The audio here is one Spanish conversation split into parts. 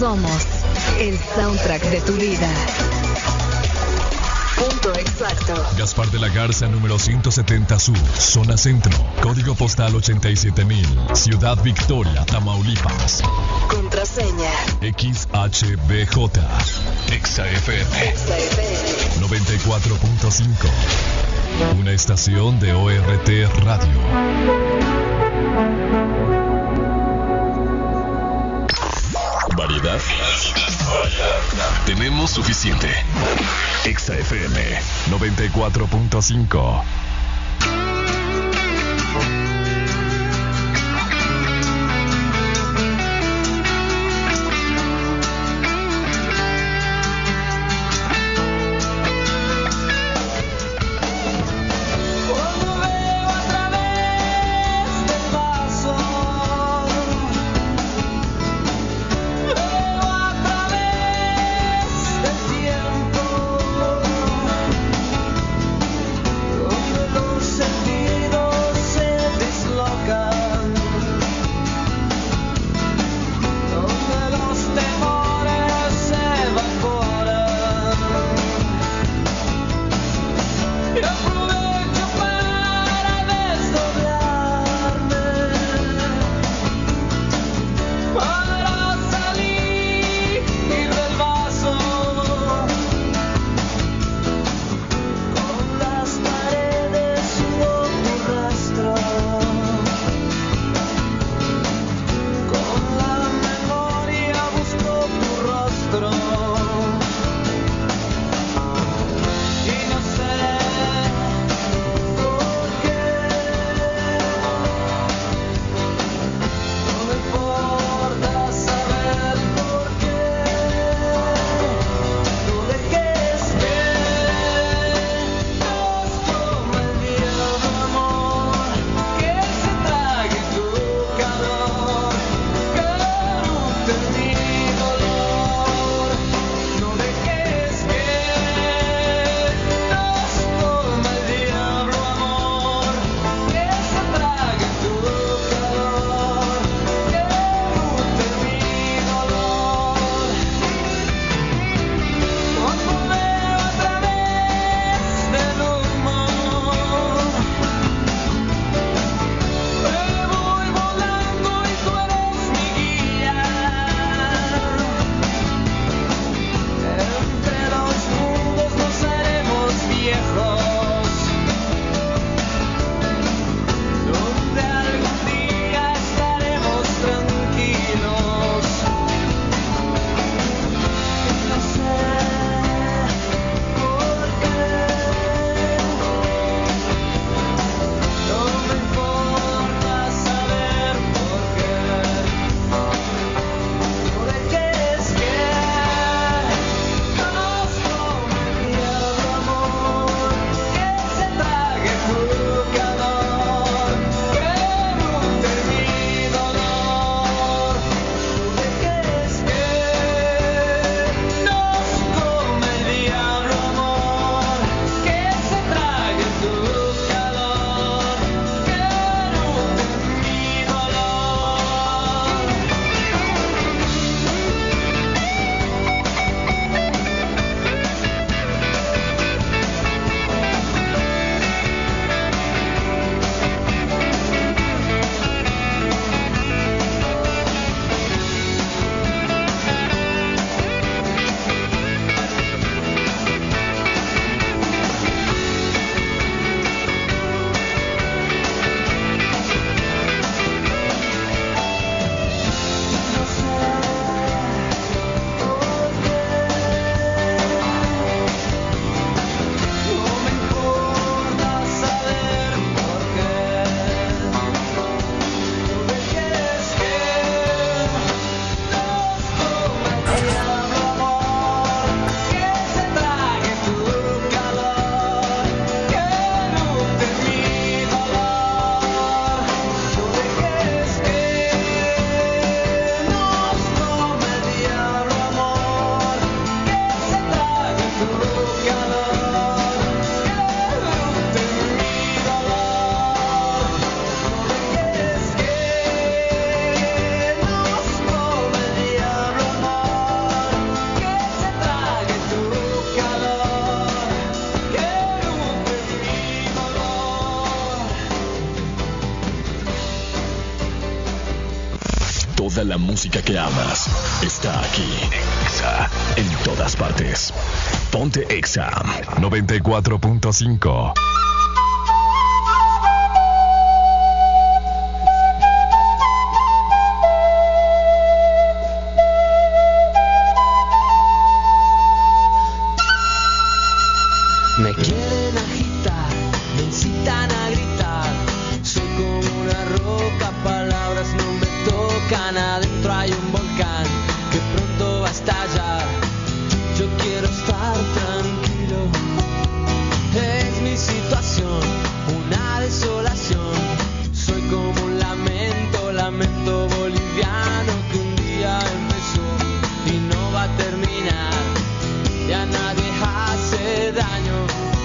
Somos el soundtrack de tu vida. Punto exacto. Gaspar de la Garza, número 170 Sur, zona centro. Código postal 87,000. Ciudad Victoria, Tamaulipas. Contraseña XHBJ. XFM. 94.5. Una estación de ORT Radio. Variedad. Tenemos suficiente. XFM 94.5. Toda la música que amas está aquí. Exa. En todas partes. Ponte Exa 94.5. Me quieren agitar, me incitan a gritar. Soy como una roca, palabras no me tocan. Adentro hay un volcán que pronto va a estallar. Yo quiero estar tranquilo. Es mi situación, una desolación. Soy como un lamento boliviano que un día empezó y no va a terminar. Y a nadie hace daño.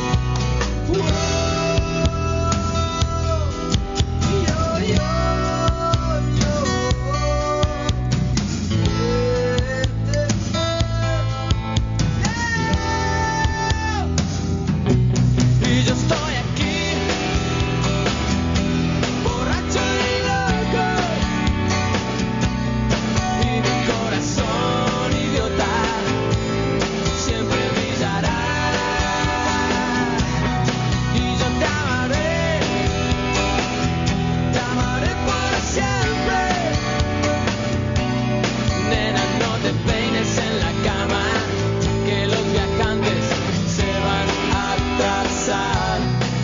Y yo estoy aquí, borracho y loco, y mi corazón idiota siempre brillará. Y yo te amaré por siempre. Nena, no te peines en la cama, que los viajantes se van a atrasar.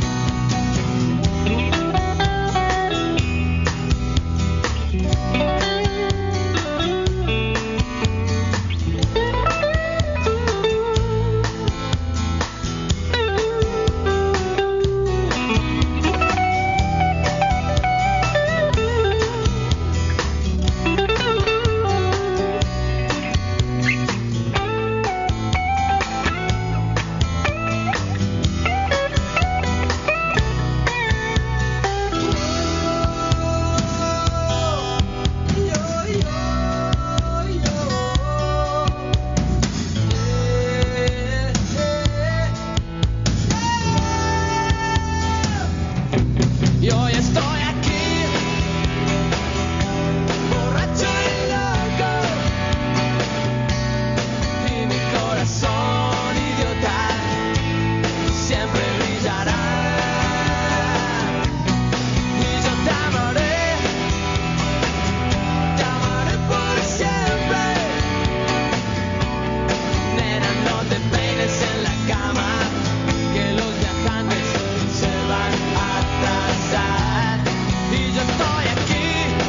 Y hoy estoy aquí, borracho y loco, y mi corazón idiota siempre brillará. Y yo te amaré por siempre. Nena, no te peines en la cama, que los viajantes se van a atrasar. Y yo estoy aquí,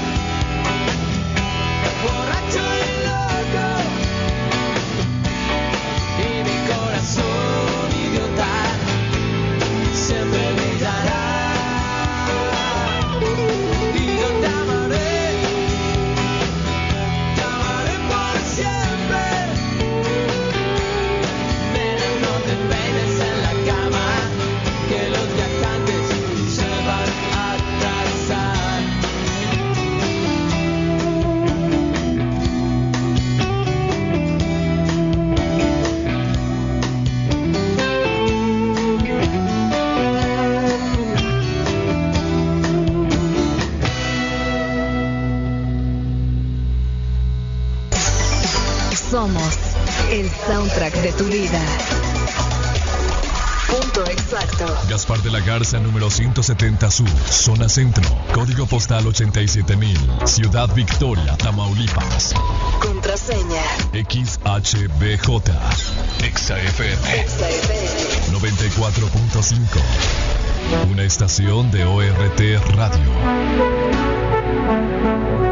borracho y loco, y mi corazón idiota siempre brillará. Y yo te amaré por siempre. Nena, no te peines en la cama, que los viajantes se van a atrasar. Somos el soundtrack de tu vida. Punto exacto. Gaspar de la Garza, número 170 Sur, zona centro. Código postal 87,000. Ciudad Victoria, Tamaulipas. Contraseña. XHBJ. XAFM. Exa FM. 94.5. Una estación de ORT Radio.